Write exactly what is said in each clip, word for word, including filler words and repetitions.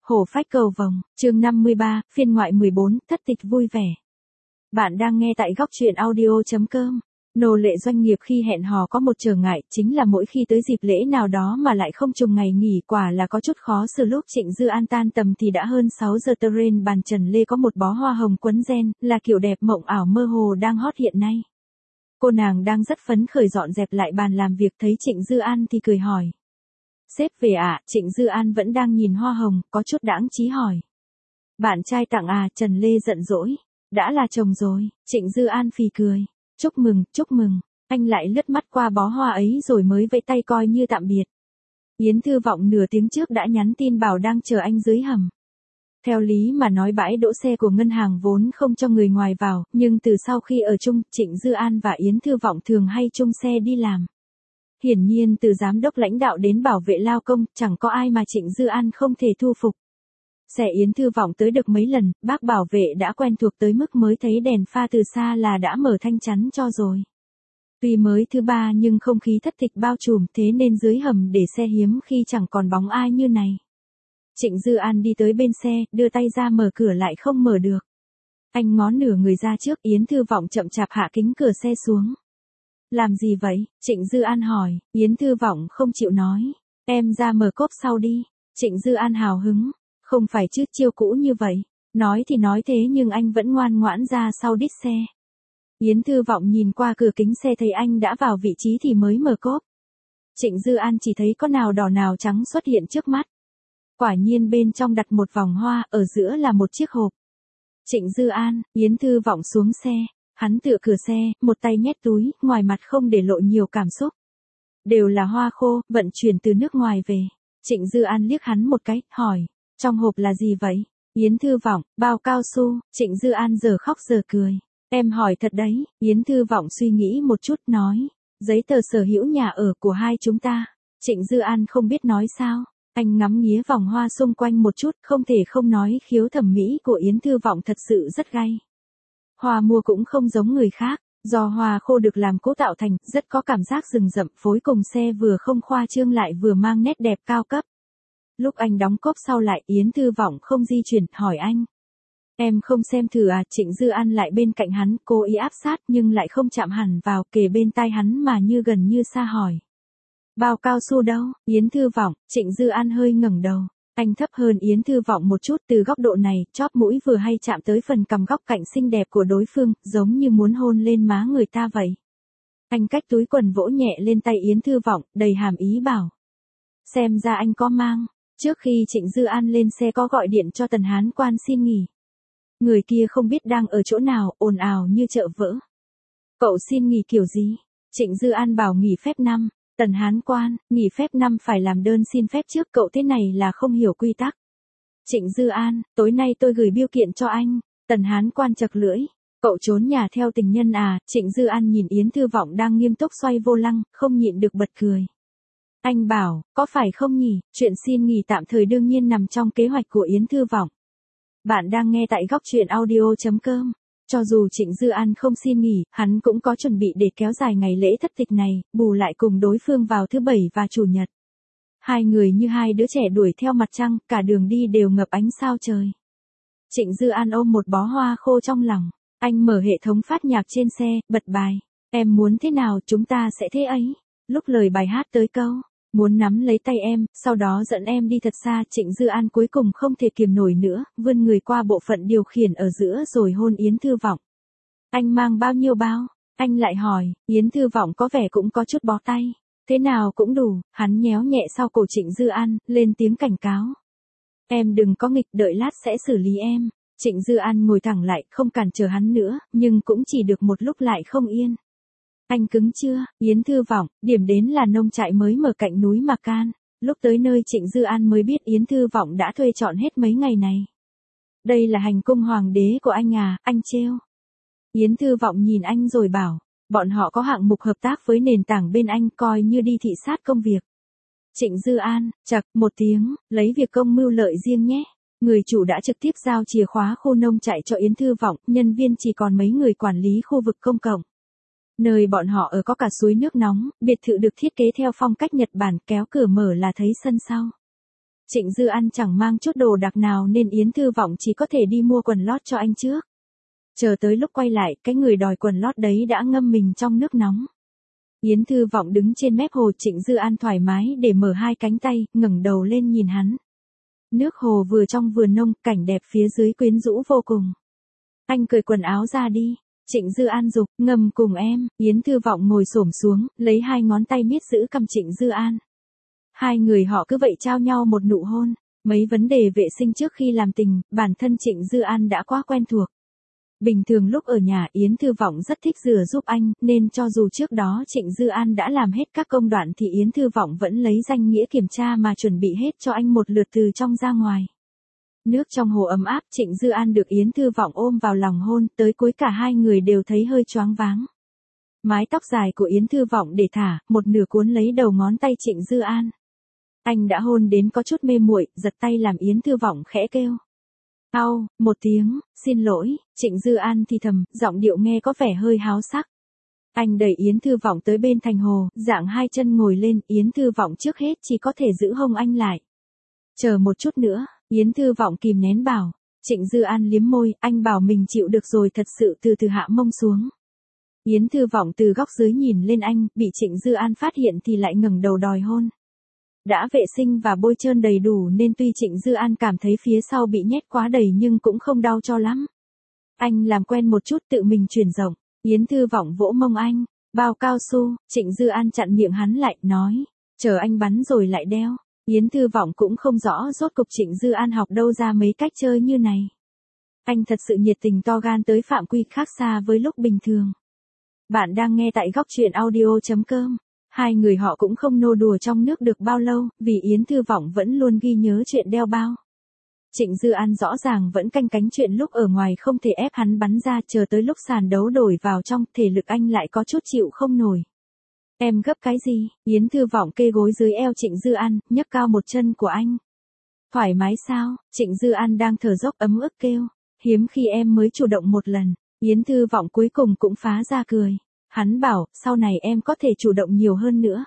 Hổ phách cầu vồng, chương năm mươi ba, phiên ngoại mười bốn, thất tịch vui vẻ. Bạn đang nghe tại góc truyện audio chấm com. Nô lệ doanh nghiệp khi hẹn hò có một trở ngại, chính là mỗi khi tới dịp lễ nào đó mà lại không trùng ngày nghỉ, quả là có chút khó xử. Lúc Trịnh Dư An tan tầm thì đã hơn sáu giờ. Trên bàn trần lê có một bó hoa hồng quấn ren, là kiểu đẹp mộng ảo mơ hồ đang hot hiện nay. Cô nàng đang rất phấn khởi dọn dẹp lại bàn làm việc, thấy Trịnh Dư An thì cười hỏi. Sếp về ạ? À? Trịnh Dư An vẫn đang nhìn hoa hồng, có chút đãng trí hỏi. Bạn trai tặng à? Trần Lê giận dỗi. Đã là chồng rồi. Trịnh Dư An phì cười. Chúc mừng, chúc mừng. Anh lại lướt mắt qua bó hoa ấy rồi mới vẫy tay coi như tạm biệt. Yến Thư Vọng nửa tiếng trước đã nhắn tin bảo đang chờ anh dưới hầm. Theo lý mà nói bãi đỗ xe của ngân hàng vốn không cho người ngoài vào, nhưng từ sau khi ở chung, Trịnh Dư An và Yến Thư Vọng thường hay chung xe đi làm. Hiển nhiên từ giám đốc lãnh đạo đến bảo vệ lao công, chẳng có ai mà Trịnh Dư An không thể thu phục. Xe Yến Thư Vọng tới được mấy lần, bác bảo vệ đã quen thuộc tới mức mới thấy đèn pha từ xa là đã mở thanh chắn cho rồi. Tuy mới thứ ba nhưng không khí thất tịch bao trùm, thế nên dưới hầm để xe hiếm khi chẳng còn bóng ai như này. Trịnh Dư An đi tới bên xe, đưa tay ra mở cửa lại không mở được. Anh ngó nửa người ra trước, Yến Thư Vọng chậm chạp hạ kính cửa xe xuống. Làm gì vậy? Trịnh Dư An hỏi. Yến Thư Vọng không chịu nói. Em ra mở cốp sau đi. Trịnh Dư An hào hứng. Không phải chứ, chiêu cũ như vậy. Nói thì nói thế nhưng anh vẫn ngoan ngoãn ra sau đít xe. Yến Thư Vọng nhìn qua cửa kính xe thấy anh đã vào vị trí thì mới mở cốp. Trịnh Dư An chỉ thấy có nào đỏ nào trắng xuất hiện trước mắt. Quả nhiên bên trong đặt một vòng hoa, ở giữa là một chiếc hộp. Trịnh Dư An, Yến Thư Vọng xuống xe. Hắn tựa cửa xe, một tay nhét túi, ngoài mặt không để lộ nhiều cảm xúc. Đều là hoa khô, vận chuyển từ nước ngoài về. Trịnh Dư An liếc hắn một cái, hỏi. Trong hộp là gì vậy? Yến Thư Vọng, bao cao su. Trịnh Dư An giờ khóc giờ cười. Em hỏi thật đấy. Yến Thư Vọng suy nghĩ một chút, nói. Giấy tờ sở hữu nhà ở của hai chúng ta. Trịnh Dư An không biết nói sao. Anh ngắm nghía vòng hoa xung quanh một chút, không thể không nói khiếu thẩm mỹ của Yến Thư Vọng thật sự rất gay. Hoa mua cũng không giống người khác, do hoa khô được làm cố tạo thành, rất có cảm giác rừng rậm, phối cùng xe vừa không khoa trương lại vừa mang nét đẹp cao cấp. Lúc anh đóng cốp sau lại, Yến Thư Vọng không di chuyển, hỏi anh. Em không xem thử à? Trịnh Dư An lại bên cạnh hắn, cố ý áp sát nhưng lại không chạm hẳn vào, kề bên tai hắn mà như gần như xa hỏi. Bao cao su đâu? Yến Thư Vọng. Trịnh Dư An hơi ngẩng đầu. Anh thấp hơn Yến Thư Vọng một chút, từ góc độ này, chóp mũi vừa hay chạm tới phần cằm góc cạnh xinh đẹp của đối phương, giống như muốn hôn lên má người ta vậy. Anh cách túi quần vỗ nhẹ lên tay Yến Thư Vọng, đầy hàm ý bảo. Xem ra anh có mang. Trước khi Trịnh Dư An lên xe có gọi điện cho Tần Hán Quan xin nghỉ. Người kia không biết đang ở chỗ nào, ồn ào như chợ vỡ. Cậu xin nghỉ kiểu gì? Trịnh Dư An bảo nghỉ phép năm. Tần Hán Quan, nghỉ phép năm phải làm đơn xin phép trước, cậu thế này là không hiểu quy tắc. Trịnh Dư An, tối nay tôi gửi biêu kiện cho anh. Tần Hán Quan chật lưỡi. Cậu trốn nhà theo tình nhân à? Trịnh Dư An nhìn Yến Thư Vọng đang nghiêm túc xoay vô lăng, không nhịn được bật cười. Anh bảo, có phải không nhỉ? Chuyện xin nghỉ tạm thời đương nhiên nằm trong kế hoạch của Yến Thư Vọng. Bạn đang nghe tại góc truyện audio chấm com. Cho dù Trịnh Dư An không xin nghỉ, hắn cũng có chuẩn bị để kéo dài ngày lễ thất tịch này, bù lại cùng đối phương vào thứ bảy và chủ nhật. Hai người như hai đứa trẻ đuổi theo mặt trăng, cả đường đi đều ngập ánh sao trời. Trịnh Dư An ôm một bó hoa khô trong lòng. Anh mở hệ thống phát nhạc trên xe, bật bài. Em muốn thế nào chúng ta sẽ thế ấy. Lúc lời bài hát tới câu. Muốn nắm lấy tay em, sau đó dẫn em đi thật xa. Trịnh Dư An cuối cùng không thể kiềm nổi nữa, vươn người qua bộ phận điều khiển ở giữa rồi hôn Yến Thư Vọng. Anh mang bao nhiêu bao? Anh lại hỏi. Yến Thư Vọng có vẻ cũng có chút bó tay. Thế nào cũng đủ. Hắn nhéo nhẹ sau cổ Trịnh Dư An, lên tiếng cảnh cáo. Em đừng có nghịch, đợi lát sẽ xử lý em. Trịnh Dư An ngồi thẳng lại, không cản trở hắn nữa, nhưng cũng chỉ được một lúc lại không yên. Anh cứng chưa? Yến Thư Vọng, điểm đến là nông trại mới mở cạnh núi Mạc Can. Lúc tới nơi Trịnh Dư An mới biết Yến Thư Vọng đã thuê trọn hết mấy ngày này. Đây là hành cung hoàng đế của anh à? Anh trêu. Yến Thư Vọng nhìn anh rồi bảo, bọn họ có hạng mục hợp tác với nền tảng bên anh, coi như đi thị sát công việc. Trịnh Dư An, chậc, một tiếng, lấy việc công mưu lợi riêng nhé. Người chủ đã trực tiếp giao chìa khóa khu nông trại cho Yến Thư Vọng, nhân viên chỉ còn mấy người quản lý khu vực công cộng. Nơi bọn họ ở có cả suối nước nóng, biệt thự được thiết kế theo phong cách Nhật Bản, kéo cửa mở là thấy sân sau. Trịnh Dư An chẳng mang chút đồ đặc nào nên Yến Thư Vọng chỉ có thể đi mua quần lót cho anh trước. Chờ tới lúc quay lại, cái người đòi quần lót đấy đã ngâm mình trong nước nóng. Yến Thư Vọng đứng trên mép hồ, Trịnh Dư An thoải mái để mở hai cánh tay, ngẩng đầu lên nhìn hắn. Nước hồ vừa trong vừa nông, cảnh đẹp phía dưới quyến rũ vô cùng. Anh cởi quần áo ra đi. Trịnh Dư An giục, ngầm cùng em. Yến Thư Vọng ngồi xổm xuống, lấy hai ngón tay miết giữ cằm Trịnh Dư An. Hai người họ cứ vậy trao nhau một nụ hôn. Mấy vấn đề vệ sinh trước khi làm tình, bản thân Trịnh Dư An đã quá quen thuộc. Bình thường lúc ở nhà Yến Thư Vọng rất thích rửa giúp anh, nên cho dù trước đó Trịnh Dư An đã làm hết các công đoạn thì Yến Thư Vọng vẫn lấy danh nghĩa kiểm tra mà chuẩn bị hết cho anh một lượt từ trong ra ngoài. Nước trong hồ ấm áp, Trịnh Dư An được Yến Thư Vọng ôm vào lòng hôn, tới cuối cả hai người đều thấy hơi choáng váng. Mái tóc dài của Yến Thư Vọng để thả, một nửa cuốn lấy đầu ngón tay Trịnh Dư An. Anh đã hôn đến có chút mê muội, giật tay làm Yến Thư Vọng khẽ kêu. Au, một tiếng, xin lỗi, Trịnh Dư An thì thầm, giọng điệu nghe có vẻ hơi háo sắc. Anh đẩy Yến Thư Vọng tới bên thành hồ, dạng hai chân ngồi lên, Yến Thư Vọng trước hết chỉ có thể giữ hông anh lại. Chờ một chút nữa, Yến Thư Vọng kìm nén bảo. Trịnh Dư An liếm môi, anh bảo mình chịu được rồi, thật sự từ từ hạ mông xuống. Yến Thư Vọng từ góc dưới nhìn lên anh, bị Trịnh Dư An phát hiện thì lại ngẩng đầu đòi hôn. Đã vệ sinh và bôi trơn đầy đủ nên tuy Trịnh Dư An cảm thấy phía sau bị nhét quá đầy nhưng cũng không đau cho lắm. Anh làm quen một chút tự mình chuyển rộng, Yến Thư Vọng vỗ mông anh, bao cao su, Trịnh Dư An chặn miệng hắn lại, nói, chờ anh bắn rồi lại đeo. Yến Thư Vọng cũng không rõ rốt cục Trịnh Dư An học đâu ra mấy cách chơi như này. Anh thật sự nhiệt tình to gan tới phạm quy khác xa với lúc bình thường. Bạn đang nghe tại góc truyện audio chấm com. Hai người họ cũng không nô đùa trong nước được bao lâu, vì Yến Thư Vọng vẫn luôn ghi nhớ chuyện đeo bao. Trịnh Dư An rõ ràng vẫn canh cánh chuyện lúc ở ngoài không thể ép hắn bắn ra, chờ tới lúc sàn đấu đổi vào trong, thể lực anh lại có chút chịu không nổi. Em gấp cái gì? Yến Thư Vọng kê gối dưới eo Trịnh Dư An, nhấc cao một chân của anh. Thoải mái sao? Trịnh Dư An đang thở dốc ấm ức kêu. Hiếm khi em mới chủ động một lần. Yến Thư Vọng cuối cùng cũng phá ra cười. Hắn bảo, sau này em có thể chủ động nhiều hơn nữa.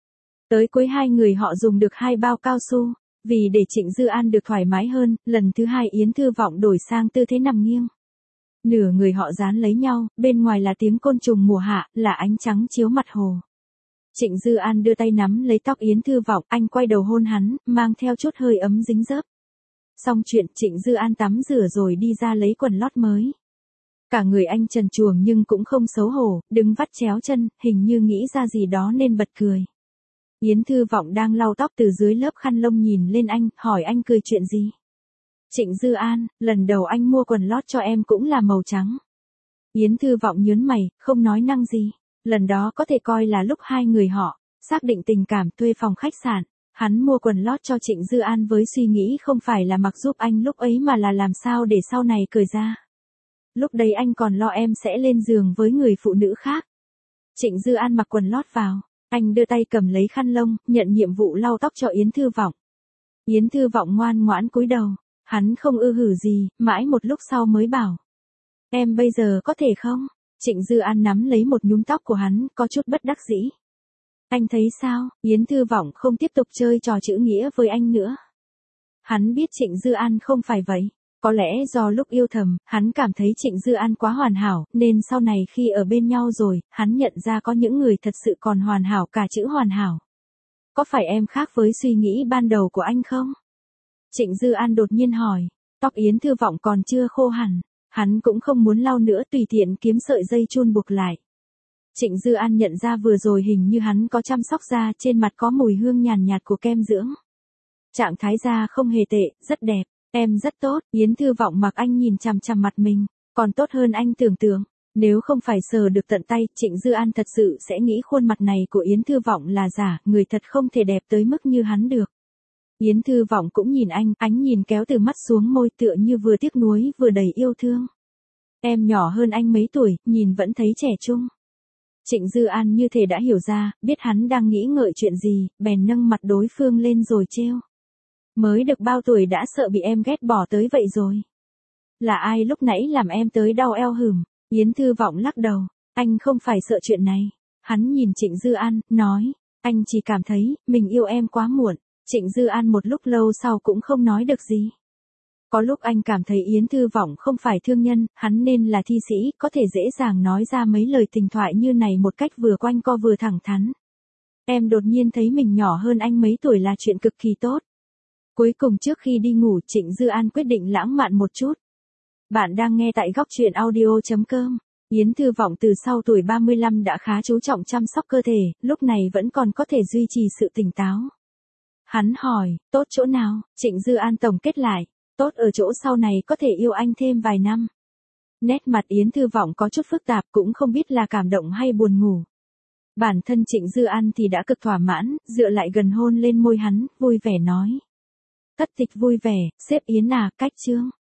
Tới cuối hai người họ dùng được hai bao cao su. Vì để Trịnh Dư An được thoải mái hơn, lần thứ hai Yến Thư Vọng đổi sang tư thế nằm nghiêng. Nửa người họ dán lấy nhau, bên ngoài là tiếng côn trùng mùa hạ, là ánh trắng chiếu mặt hồ. Trịnh Dư An đưa tay nắm lấy tóc Yến Thư Vọng, anh quay đầu hôn hắn, mang theo chút hơi ấm dính dớp. Xong chuyện, Trịnh Dư An tắm rửa rồi đi ra lấy quần lót mới. Cả người anh trần truồng nhưng cũng không xấu hổ, đứng vắt chéo chân, hình như nghĩ ra gì đó nên bật cười. Yến Thư Vọng đang lau tóc từ dưới lớp khăn lông nhìn lên anh, hỏi anh cười chuyện gì. Trịnh Dư An, lần đầu anh mua quần lót cho em cũng là màu trắng. Yến Thư Vọng nhớn mày, không nói năng gì. Lần đó có thể coi là lúc hai người họ xác định tình cảm, thuê phòng khách sạn. Hắn mua quần lót cho Trịnh Dư An với suy nghĩ không phải là mặc giúp anh lúc ấy mà là làm sao để sau này cởi ra. Lúc đấy anh còn lo em sẽ lên giường với người phụ nữ khác. Trịnh Dư An mặc quần lót vào. Anh đưa tay cầm lấy khăn lông, nhận nhiệm vụ lau tóc cho Yến Thư Vọng. Yến Thư Vọng ngoan ngoãn cúi đầu. Hắn không ư hử gì, mãi một lúc sau mới bảo. Em bây giờ có thể không? Trịnh Dư An nắm lấy một nhúm tóc của hắn, có chút bất đắc dĩ. Anh thấy sao? Yến Thư Vọng không tiếp tục chơi trò chữ nghĩa với anh nữa. Hắn biết Trịnh Dư An không phải vậy. Có lẽ do lúc yêu thầm, hắn cảm thấy Trịnh Dư An quá hoàn hảo, nên sau này khi ở bên nhau rồi, hắn nhận ra có những người thật sự còn hoàn hảo cả chữ hoàn hảo. Có phải em khác với suy nghĩ ban đầu của anh không? Trịnh Dư An đột nhiên hỏi. Tóc Yến Thư Vọng còn chưa khô hẳn. Hắn cũng không muốn lau nữa, tùy tiện kiếm sợi dây chun buộc lại. Trịnh Dư An nhận ra vừa rồi hình như hắn có chăm sóc da, trên mặt có mùi hương nhàn nhạt của kem dưỡng. Trạng thái da không hề tệ, rất đẹp, em rất tốt. Yến Thư Vọng mặc anh nhìn chằm chằm mặt mình, còn tốt hơn anh tưởng tượng. Nếu không phải sờ được tận tay, Trịnh Dư An thật sự sẽ nghĩ khuôn mặt này của Yến Thư Vọng là giả, người thật không thể đẹp tới mức như hắn được. Yến Thư Vọng cũng nhìn anh, ánh nhìn kéo từ mắt xuống môi tựa như vừa tiếc nuối vừa đầy yêu thương. Em nhỏ hơn anh mấy tuổi, nhìn vẫn thấy trẻ trung. Trịnh Dư An như thể đã hiểu ra, biết hắn đang nghĩ ngợi chuyện gì, bèn nâng mặt đối phương lên rồi trêu. Mới được bao tuổi đã sợ bị em ghét bỏ tới vậy rồi. Là ai lúc nãy làm em tới đau eo hửm? Yến Thư Vọng lắc đầu, anh không phải sợ chuyện này. Hắn nhìn Trịnh Dư An, nói, anh chỉ cảm thấy, mình yêu em quá muộn. Trịnh Dư An một lúc lâu sau cũng không nói được gì. Có lúc anh cảm thấy Yến Thư Vọng không phải thương nhân, hắn nên là thi sĩ, có thể dễ dàng nói ra mấy lời tình thoại như này một cách vừa quanh co vừa thẳng thắn. Em đột nhiên thấy mình nhỏ hơn anh mấy tuổi là chuyện cực kỳ tốt. Cuối cùng trước khi đi ngủ, Trịnh Dư An quyết định lãng mạn một chút. Bạn đang nghe tại góc truyện audio chấm com. Yến Thư Vọng từ sau tuổi ba mươi lăm đã khá chú trọng chăm sóc cơ thể, lúc này vẫn còn có thể duy trì sự tỉnh táo. Hắn hỏi, tốt chỗ nào? Trịnh Dư An tổng kết lại, tốt ở chỗ sau này có thể yêu anh thêm vài năm. Nét mặt Yến Thư Vọng có chút phức tạp, cũng không biết là cảm động hay buồn ngủ. Bản thân Trịnh Dư An thì đã cực thỏa mãn, dựa lại gần hôn lên môi hắn, vui vẻ nói. Thất tịch vui vẻ, sếp Yến à, cách chương.